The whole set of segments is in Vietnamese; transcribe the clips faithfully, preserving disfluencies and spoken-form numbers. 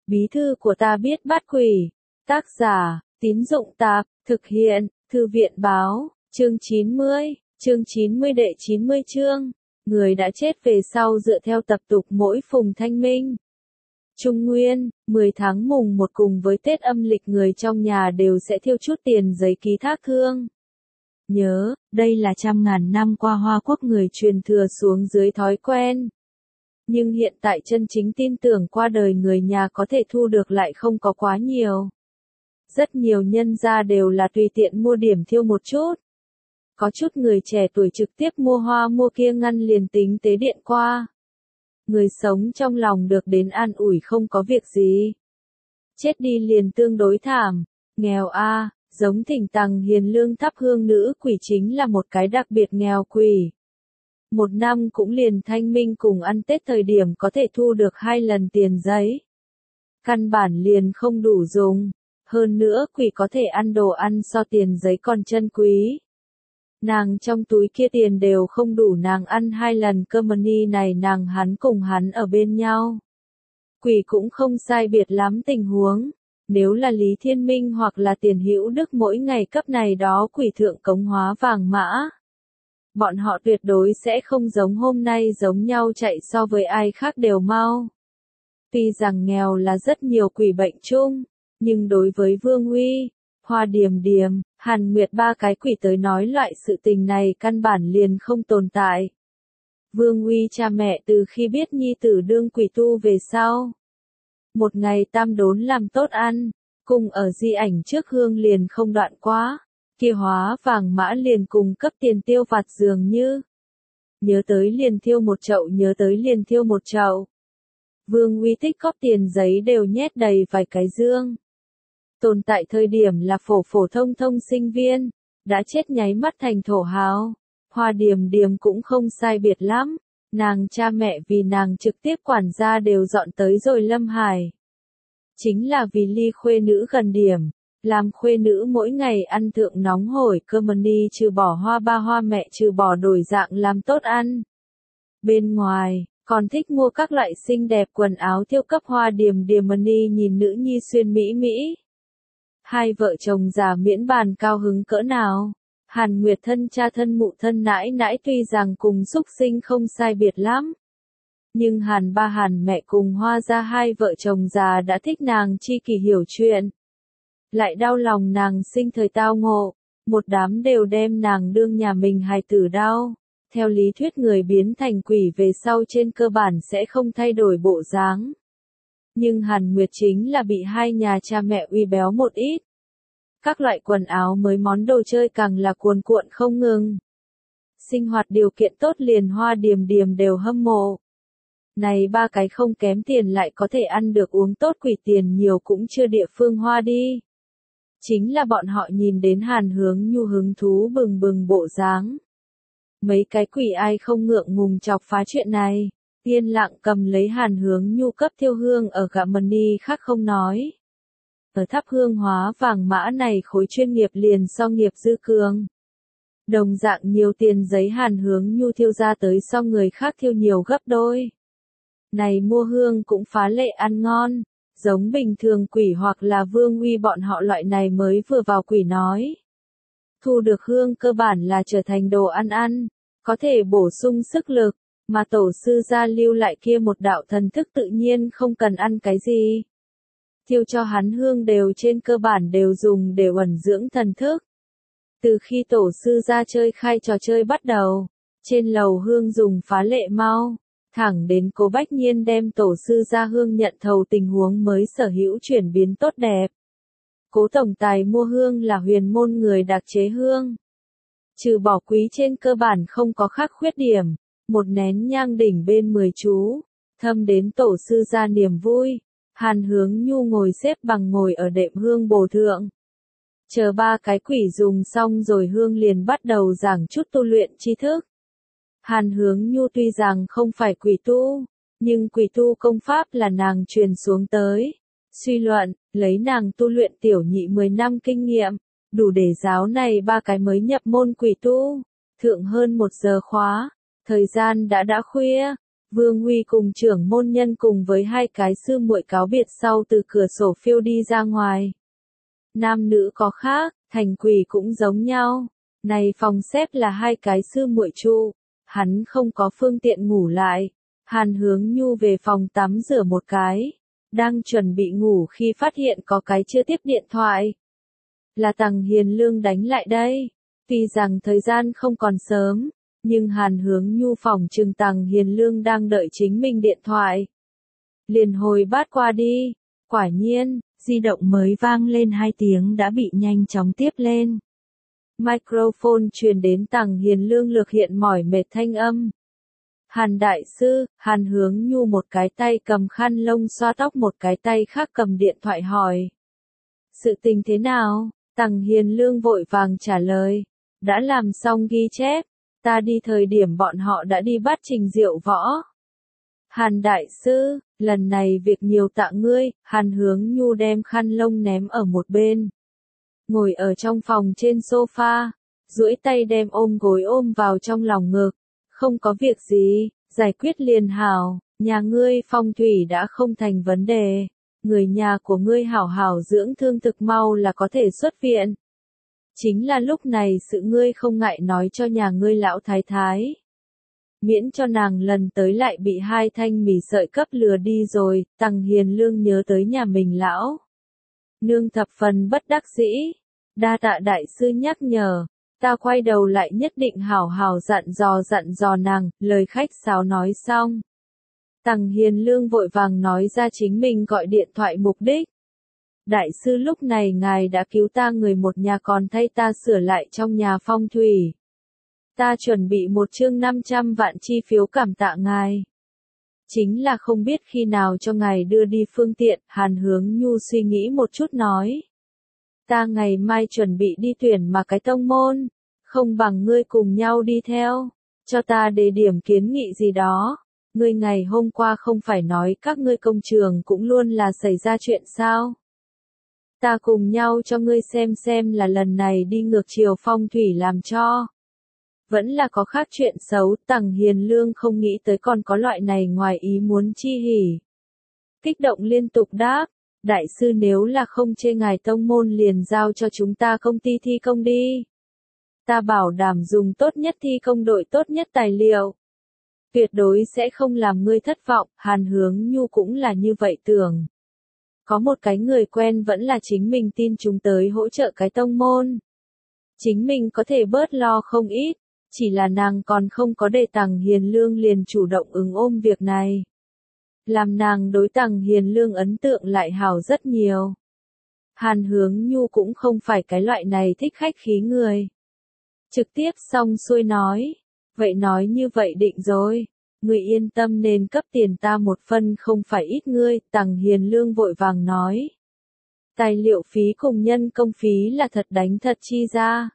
Bí thư của ta biết bắt quỷ. Tác giả, Tín Dụng Tạp, thực hiện, Thư viện Báo, chương chín mươi, chương chín mươi đệ chín mươi chương. Người đã chết về sau dựa theo tập tục mỗi phùng thanh minh. Trung Nguyên, mười tháng mùng một cùng với Tết âm lịch người trong nhà đều sẽ thiêu chút tiền giấy ký thác thương. Nhớ, đây là trăm ngàn năm qua Hoa Quốc người truyền thừa xuống dưới thói quen. Nhưng hiện tại chân chính tin tưởng qua đời người nhà có thể thu được lại không có quá nhiều. Rất nhiều nhân gia đều là tùy tiện mua điểm thiêu một chút. Có chút người trẻ tuổi trực tiếp mua hoa mua kia ngăn liền tính tế điện qua. Người sống trong lòng được đến an ủi không có việc gì. Chết đi liền tương đối thảm, nghèo a, giống Thỉnh Tằng Hiền Lương thắp hương nữ quỷ chính là một cái đặc biệt nghèo quỷ. Một năm cũng liền thanh minh cùng ăn Tết thời điểm có thể thu được hai lần tiền giấy. Căn bản liền không đủ dùng, hơn nữa quỷ có thể ăn đồ ăn so tiền giấy còn chân quý. Nàng trong túi kia tiền đều không đủ nàng ăn hai lần cơm ni này nàng hắn cùng hắn ở bên nhau. Quỷ cũng không sai biệt lắm tình huống, nếu là Lý Thiên Minh hoặc là Tiền Hữu Đức mỗi ngày cấp này đó quỷ thượng cống hóa vàng mã. Bọn họ tuyệt đối sẽ không giống hôm nay giống nhau chạy so với ai khác đều mau. Tuy rằng nghèo là rất nhiều quỷ bệnh chung, nhưng đối với Vương Uy, Hoa Điềm Điềm, Hàn Nguyệt ba cái quỷ tới nói loại sự tình này căn bản liền không tồn tại. Vương Uy cha mẹ từ khi biết nhi tử đương quỷ tu về sau. Một ngày tam đốn làm tốt ăn, cùng ở di ảnh trước hương liền không đoạn quá, kia hóa vàng mã liền cùng cấp tiền tiêu vặt dường như. Nhớ tới liền thiêu một chậu nhớ tới liền thiêu một chậu. Vương Uy tích góp tiền giấy đều nhét đầy vài cái dương. Tồn tại thời điểm là phổ phổ thông thông sinh viên, đã chết nháy mắt thành thổ hào. Hoa Điềm Điềm cũng không sai biệt lắm, nàng cha mẹ vì nàng trực tiếp quản gia đều dọn tới rồi Lâm Hải. Chính là vì ly khuê nữ gần điểm, làm khuê nữ mỗi ngày ăn thượng nóng hổi cơm ni trừ bỏ hoa ba hoa mẹ trừ bỏ đổi dạng làm tốt ăn. Bên ngoài, còn thích mua các loại xinh đẹp quần áo thiêu cấp Hoa Điềm Điềm ni nhìn nữ nhi xuyên mỹ mỹ. Hai vợ chồng già miễn bàn cao hứng cỡ nào. Hàn Nguyệt thân cha thân mụ thân nãi nãi tuy rằng cùng xúc sinh không sai biệt lắm. Nhưng Hàn ba Hàn mẹ cùng Hoa ra hai vợ chồng già đã thích nàng chi kỳ hiểu chuyện. Lại đau lòng nàng sinh thời tao ngộ, một đám đều đem nàng đương nhà mình hài tử đau. Theo lý thuyết người biến thành quỷ về sau trên cơ bản sẽ không thay đổi bộ dáng. Nhưng Hàn Nguyệt chính là bị hai nhà cha mẹ uy béo một ít. Các loại quần áo mới món đồ chơi càng là cuồn cuộn không ngừng. Sinh hoạt điều kiện tốt liền Hoa Điềm Điềm đều hâm mộ. Này ba cái không kém tiền lại có thể ăn được uống tốt quỷ tiền nhiều cũng chưa địa phương hoa đi. Chính là bọn họ nhìn đến Hàn Hướng Nhu hứng thú bừng bừng bộ dáng. Mấy cái quỷ ai không ngượng ngùng chọc phá chuyện này. Yên lặng cầm lấy Hàn Hướng Nhu cấp thiêu hương ở gạ mần ni khác không nói. Ở thắp hương hóa vàng mã này khối chuyên nghiệp liền so nghiệp dư cường. Đồng dạng nhiều tiền giấy Hàn Hướng Nhu thiêu ra tới so người khác thiêu nhiều gấp đôi. Này mua hương cũng phá lệ ăn ngon, giống bình thường quỷ hoặc là Vương Uy bọn họ loại này mới vừa vào quỷ nói. Thu được hương cơ bản là trở thành đồ ăn ăn, có thể bổ sung sức lực. Mà tổ sư gia lưu lại kia một đạo thần thức tự nhiên không cần ăn cái gì. Thiêu cho hắn hương đều trên cơ bản đều dùng để ẩn dưỡng thần thức. Từ khi tổ sư gia chơi khai trò chơi bắt đầu, trên lầu hương dùng phá lệ mau, thẳng đến Cố Bách Nhiên đem tổ sư gia hương nhận thầu tình huống mới sở hữu chuyển biến tốt đẹp. Cố tổng tài mua hương là huyền môn người đặc chế hương. Trừ bỏ quý trên cơ bản không có khác khuyết điểm. Một nén nhang đỉnh bên mười chú, thâm đến tổ sư gia niềm vui. Hàn Hướng Nhu ngồi xếp bằng ngồi ở đệm hương bồ thượng. Chờ ba cái quỷ dùng xong rồi hương liền bắt đầu giảng chút tu luyện tri thức. Hàn Hướng Nhu tuy rằng không phải quỷ tu, nhưng quỷ tu công pháp là nàng truyền xuống tới. Suy luận, lấy nàng tu luyện tiểu nhị mười năm kinh nghiệm, đủ để giáo này ba cái mới nhập môn quỷ tu. Thượng hơn một giờ khóa. Thời gian đã đã khuya, Vương Huy cùng trưởng môn nhân cùng với hai cái sư muội cáo biệt sau từ cửa sổ phiêu đi ra ngoài. Nam nữ có khác, thành quỷ cũng giống nhau. Này phòng xếp là hai cái sư muội trụ, hắn không có phương tiện ngủ lại. Hàn Hướng Nhu về phòng tắm rửa một cái, đang chuẩn bị ngủ khi phát hiện có cái chưa tiếp điện thoại. Là Tằng Hiền Lương đánh lại đây. Tuy rằng thời gian không còn sớm, nhưng Hàn Hướng Nhu phòng trừng Tằng Hiền Lương đang đợi chính mình điện thoại. Liền hồi bát qua đi, quả nhiên, di động mới vang lên hai tiếng đã bị nhanh chóng tiếp lên. Microphone truyền đến Tằng Hiền Lương lược hiện mỏi mệt thanh âm. Hàn đại sư, Hàn Hướng Nhu một cái tay cầm khăn lông xoa tóc một cái tay khác cầm điện thoại hỏi. Sự tình thế nào? Tằng Hiền Lương vội vàng trả lời. Đã làm xong ghi chép, ta đi thời điểm bọn họ đã đi bắt Trình Diệu Võ. Hàn đại sư, lần này việc nhiều tạ ngươi, Hàn Hướng Nhu đem khăn lông ném ở một bên. Ngồi ở trong phòng trên sofa, duỗi tay đem ôm gối ôm vào trong lòng ngực. Không có việc gì, giải quyết liền hảo, nhà ngươi phong thủy đã không thành vấn đề. Người nhà của ngươi hảo hảo dưỡng thương thực mau là có thể xuất viện. Chính là lúc này sự ngươi không ngại nói cho nhà ngươi lão thái thái. Miễn cho nàng lần tới lại bị hai thanh mì sợi cấp lừa đi rồi, Tằng Hiền Lương nhớ tới nhà mình lão. Nương thập phần bất đắc dĩ, đa tạ đại sư nhắc nhở, ta quay đầu lại nhất định hảo hảo dặn dò dặn dò nàng, lời khách sáo nói xong. Tằng Hiền Lương vội vàng nói ra chính mình gọi điện thoại mục đích. Đại sư lúc này ngài đã cứu ta người một nhà còn thay ta sửa lại trong nhà phong thủy. Ta chuẩn bị một chương năm trăm vạn chi phiếu cảm tạ ngài. Chính là không biết khi nào cho ngài đưa đi phương tiện, Hàn Hướng Nhu suy nghĩ một chút nói. Ta ngày mai chuẩn bị đi tuyển mà cái tông môn, không bằng ngươi cùng nhau đi theo, cho ta đề điểm kiến nghị gì đó. Ngươi ngày hôm qua không phải nói các ngươi công trường cũng luôn là xảy ra chuyện sao? Ta cùng nhau cho ngươi xem xem là lần này đi ngược chiều phong thủy làm cho. Vẫn là có khác chuyện xấu, Tằng Hiền Lương không nghĩ tới còn có loại này ngoài ý muốn chi hỉ. Kích động liên tục đáp, đại sư nếu là không chê ngài tông môn liền giao cho chúng ta công ty thi công đi. Ta bảo đảm dùng tốt nhất thi công đội tốt nhất tài liệu. Tuyệt đối sẽ không làm ngươi thất vọng, Hàn Hướng Nhu cũng là như vậy tưởng. Có một cái người quen vẫn là chính mình tin chúng tới hỗ trợ cái tông môn. Chính mình có thể bớt lo không ít, chỉ là nàng còn không có để Tằng Hiền Lương liền chủ động ứng ôm việc này. Làm nàng đối Tằng Hiền Lương ấn tượng lại hảo rất nhiều. Hàn Hướng Nhu cũng không phải cái loại này thích khách khí người. Trực tiếp xong xuôi nói, vậy nói như vậy định rồi. Người yên tâm nên cấp tiền ta một phân không phải ít ngươi, Tằng Hiền Lương vội vàng nói. Tài liệu phí cùng nhân công phí là thật đánh thật chi ra.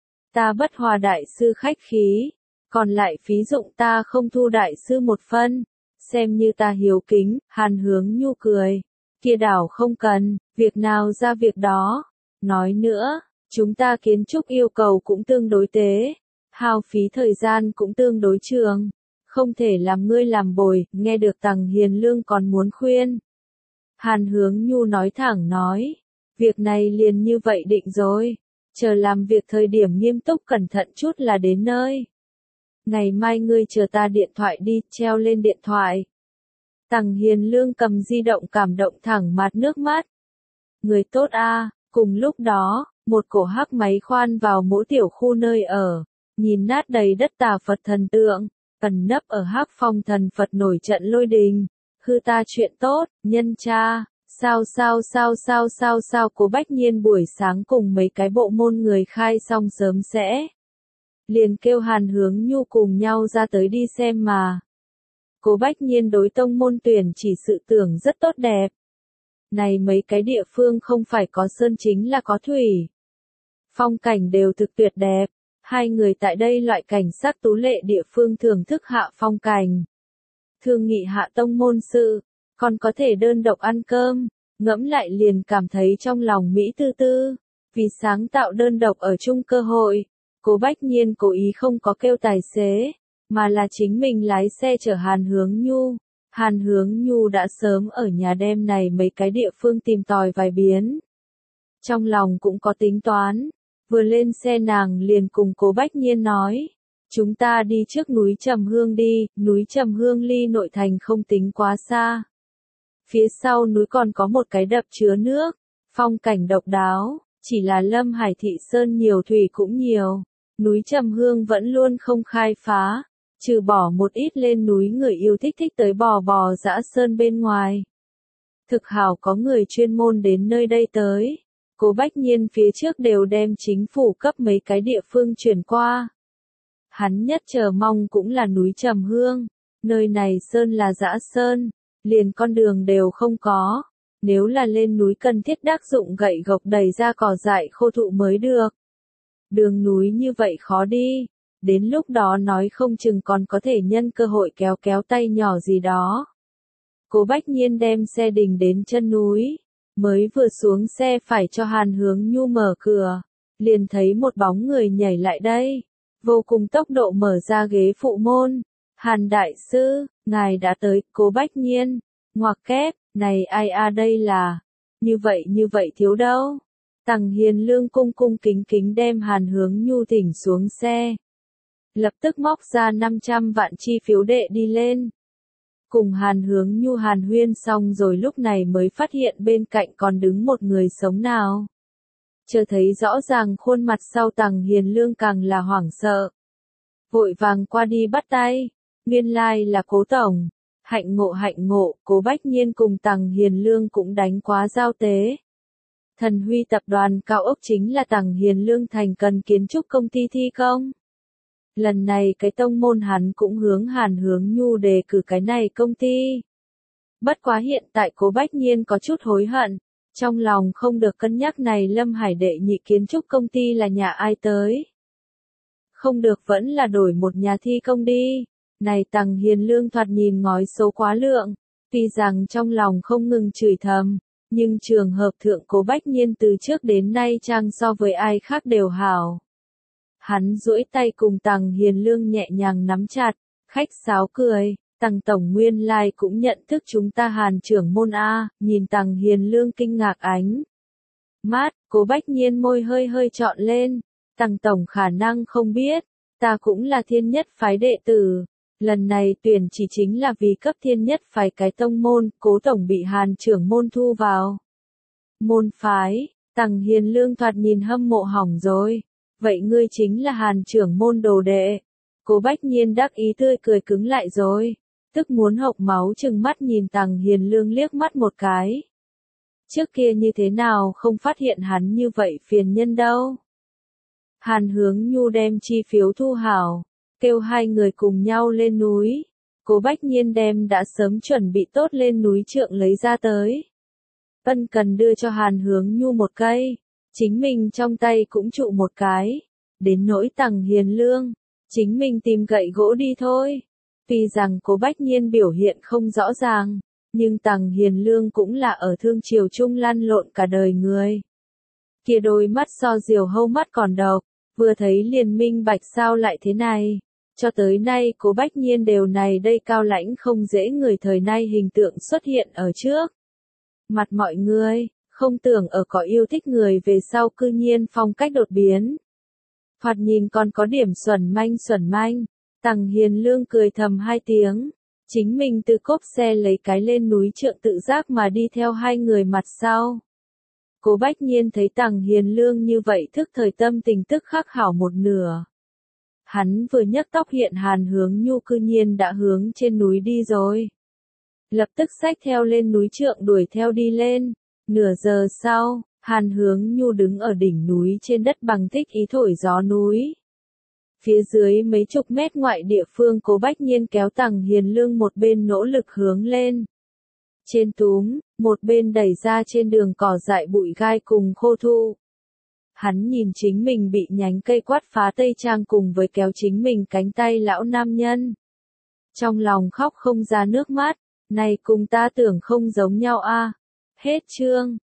Ta bất hòa đại sư khách khí, còn lại phí dụng ta không thu đại sư một phân, xem như ta hiếu kính, Hàn Hướng Nhu cười. Kia đảo không cần, việc nào ra việc đó. Nói nữa, chúng ta kiến trúc yêu cầu cũng tương đối tế, hao phí thời gian cũng tương đối trường. Không thể làm ngươi làm bồi, nghe được Tằng Hiền Lương còn muốn khuyên. Hàn Hướng Nhu nói thẳng nói, việc này liền như vậy định rồi, chờ làm việc thời điểm nghiêm túc cẩn thận chút là đến nơi. Ngày mai ngươi chờ ta điện thoại đi, treo lên điện thoại. Tằng Hiền Lương cầm di động cảm động thẳng mặt nước mắt. Người tốt a. Cùng lúc đó, một cổ hắc máy khoan vào mỗi tiểu khu nơi ở, nhìn nát đầy đất tà Phật thần tượng. Ẩn nấp ở hắc phong thần Phật nổi trận lôi đình, hư ta chuyện tốt, nhân cha, sao sao sao sao sao sao Cố Bách Nhiên buổi sáng cùng mấy cái bộ môn người khai xong sớm sẽ. Liền kêu Hàn Hướng Nhu cùng nhau ra tới đi xem mà. Cố Bách Nhiên đối tông môn tuyển chỉ sự tưởng rất tốt đẹp. Này mấy cái địa phương không phải có sơn chính là có thủy. Phong cảnh đều thực tuyệt đẹp. Hai người tại đây loại cảnh sắc tú lệ địa phương thưởng thức hạ phong cảnh. Thương nghị hạ tông môn sự, còn có thể đơn độc ăn cơm, ngẫm lại liền cảm thấy trong lòng Mỹ tư tư. Vì sáng tạo đơn độc ở chung cơ hội, Cố Bách Nhiên cố ý không có kêu tài xế, mà là chính mình lái xe chở Hàn Hướng Nhu. Hàn Hướng Nhu đã sớm ở nhà đem này mấy cái địa phương tìm tòi vài biến. Trong lòng cũng có tính toán, vừa lên xe nàng liền cùng Cố Bách Nhiên nói, chúng ta đi trước núi Trầm Hương đi, núi Trầm Hương ly nội thành không tính quá xa. Phía sau núi còn có một cái đập chứa nước, phong cảnh độc đáo, chỉ là Lâm Hải thị sơn nhiều thủy cũng nhiều, núi Trầm Hương vẫn luôn không khai phá, trừ bỏ một ít lên núi người yêu thích thích tới bò bò dã sơn bên ngoài. Thực hảo có người chuyên môn đến nơi đây tới. Cố Bách Nhiên phía trước đều đem chính phủ cấp mấy cái địa phương chuyển qua. Hắn nhất chờ mong cũng là núi Trầm Hương, nơi này sơn là dã sơn, liền con đường đều không có, nếu là lên núi cần thiết đắc dụng gậy gộc đẩy ra cỏ dại khô thụ mới được. Đường núi như vậy khó đi, đến lúc đó nói không chừng còn có thể nhân cơ hội kéo kéo tay nhỏ gì đó. Cố Bách Nhiên đem xe đình đến chân núi. Mới vừa xuống xe phải cho Hàn Hướng Nhu mở cửa, liền thấy một bóng người nhảy lại đây, vô cùng tốc độ mở ra ghế phụ môn. Hàn đại sư, ngài đã tới. Cố Bách Nhiên, ngoặc kép, này ai a đây là, như vậy như vậy thiếu đâu. Tằng Hiền Lương cung cung kính kính đem Hàn Hướng Nhu thỉnh xuống xe. Lập tức móc ra năm trăm vạn chi phiếu đệ đi lên. Cùng Hàn Hướng Nhu hàn huyên xong rồi lúc này mới phát hiện bên cạnh còn đứng một người sống nào. Chờ thấy rõ ràng khuôn mặt sau Tằng Hiền Lương càng là hoảng sợ. Vội vàng qua đi bắt tay, nguyên lai là Cố tổng. Hạnh ngộ hạnh ngộ, Cố Bách Nhiên cùng Tằng Hiền Lương cũng đánh quá giao tế. Thần Huy tập đoàn cao ốc chính là Tằng Hiền Lương thành cần kiến trúc công ty thi công. Lần này cái tông môn hắn cũng hướng Hàn Hướng Nhu đề cử cái này công ty. Bất quá hiện tại Cố Bách Nhiên có chút hối hận, trong lòng không được cân nhắc này Lâm Hải đệ nhị kiến trúc công ty là nhà ai tới. Không được vẫn là đổi một nhà thi công đi. Này Tằng Hiền Lương thoạt nhìn ngói số quá lượng, tuy rằng trong lòng không ngừng chửi thầm, nhưng trường hợp thượng Cố Bách Nhiên từ trước đến nay trang so với ai khác đều hảo. Hắn duỗi tay cùng Tằng Hiền Lương nhẹ nhàng nắm chặt, khách sáo cười, Tằng tổng nguyên lai cũng nhận thức chúng ta Hàn trưởng môn a. Nhìn Tằng Hiền Lương kinh ngạc ánh mắt, Cố Bách Nhiên môi hơi hơi trọn lên, Tằng tổng khả năng không biết, ta cũng là thiên nhất phái đệ tử, lần này tuyển chỉ chính là vì cấp thiên nhất phái cái tông môn, Cố tổng bị Hàn trưởng môn thu vào. Môn phái, Tằng Hiền Lương thoạt nhìn hâm mộ hỏng rồi. Vậy ngươi chính là Hàn trưởng môn đồ đệ. Cố Bách Nhiên đắc ý tươi cười cứng lại rồi, tức muốn hộc máu chừng mắt nhìn Tằng Hiền Lương liếc mắt một cái. Trước kia như thế nào không phát hiện hắn như vậy phiền nhân đâu. Hàn Hướng Nhu đem chi phiếu thu hảo, kêu hai người cùng nhau lên núi. Cố Bách Nhiên đem đã sớm chuẩn bị tốt lên núi trượng lấy ra tới. Ân cần đưa cho Hàn Hướng Nhu một cây. Chính mình trong tay cũng trụ một cái. Đến nỗi Tằng Hiền Lương, chính mình tìm gậy gỗ đi thôi. Tuy rằng Cố Bách Nhiên biểu hiện không rõ ràng, nhưng Tằng Hiền Lương cũng là ở thương triều trung lăn lộn cả đời người. Kia đôi mắt so diều hâu mắt còn độc, vừa thấy liền minh bạch sao lại thế này. Cho tới nay Cố Bách Nhiên đều này đây cao lãnh không dễ người thời nay hình tượng xuất hiện ở trước mặt mọi người. Không tưởng ở có yêu thích người về sau cư nhiên phong cách đột biến. Thoạt nhìn còn có điểm xuẩn manh xuẩn manh. Tằng Hiền Lương cười thầm hai tiếng. Chính mình từ cốp xe lấy cái lên núi trượng tự giác mà đi theo hai người mặt sau. Cố Bách Nhiên thấy Tằng Hiền Lương như vậy thức thời tâm tình tức khắc hảo một nửa. Hắn vừa nhấc tóc hiện Hàn Hướng Nhu cư nhiên đã hướng trên núi đi rồi. Lập tức xách theo lên núi trượng đuổi theo đi lên. Nửa giờ sau, Hàn Hướng Nhu đứng ở đỉnh núi trên đất bằng thích ý thổi gió núi. Phía dưới mấy chục mét ngoại địa phương Cố Bách Nhiên kéo Tằng Hiền Lương một bên nỗ lực hướng lên. Trên túm, một bên đẩy ra trên đường cỏ dại bụi gai cùng khô thụ. Hắn nhìn chính mình bị nhánh cây quát phá tây trang cùng với kéo chính mình cánh tay lão nam nhân. Trong lòng khóc không ra nước mắt, này cùng ta tưởng không giống nhau a. Hết chương.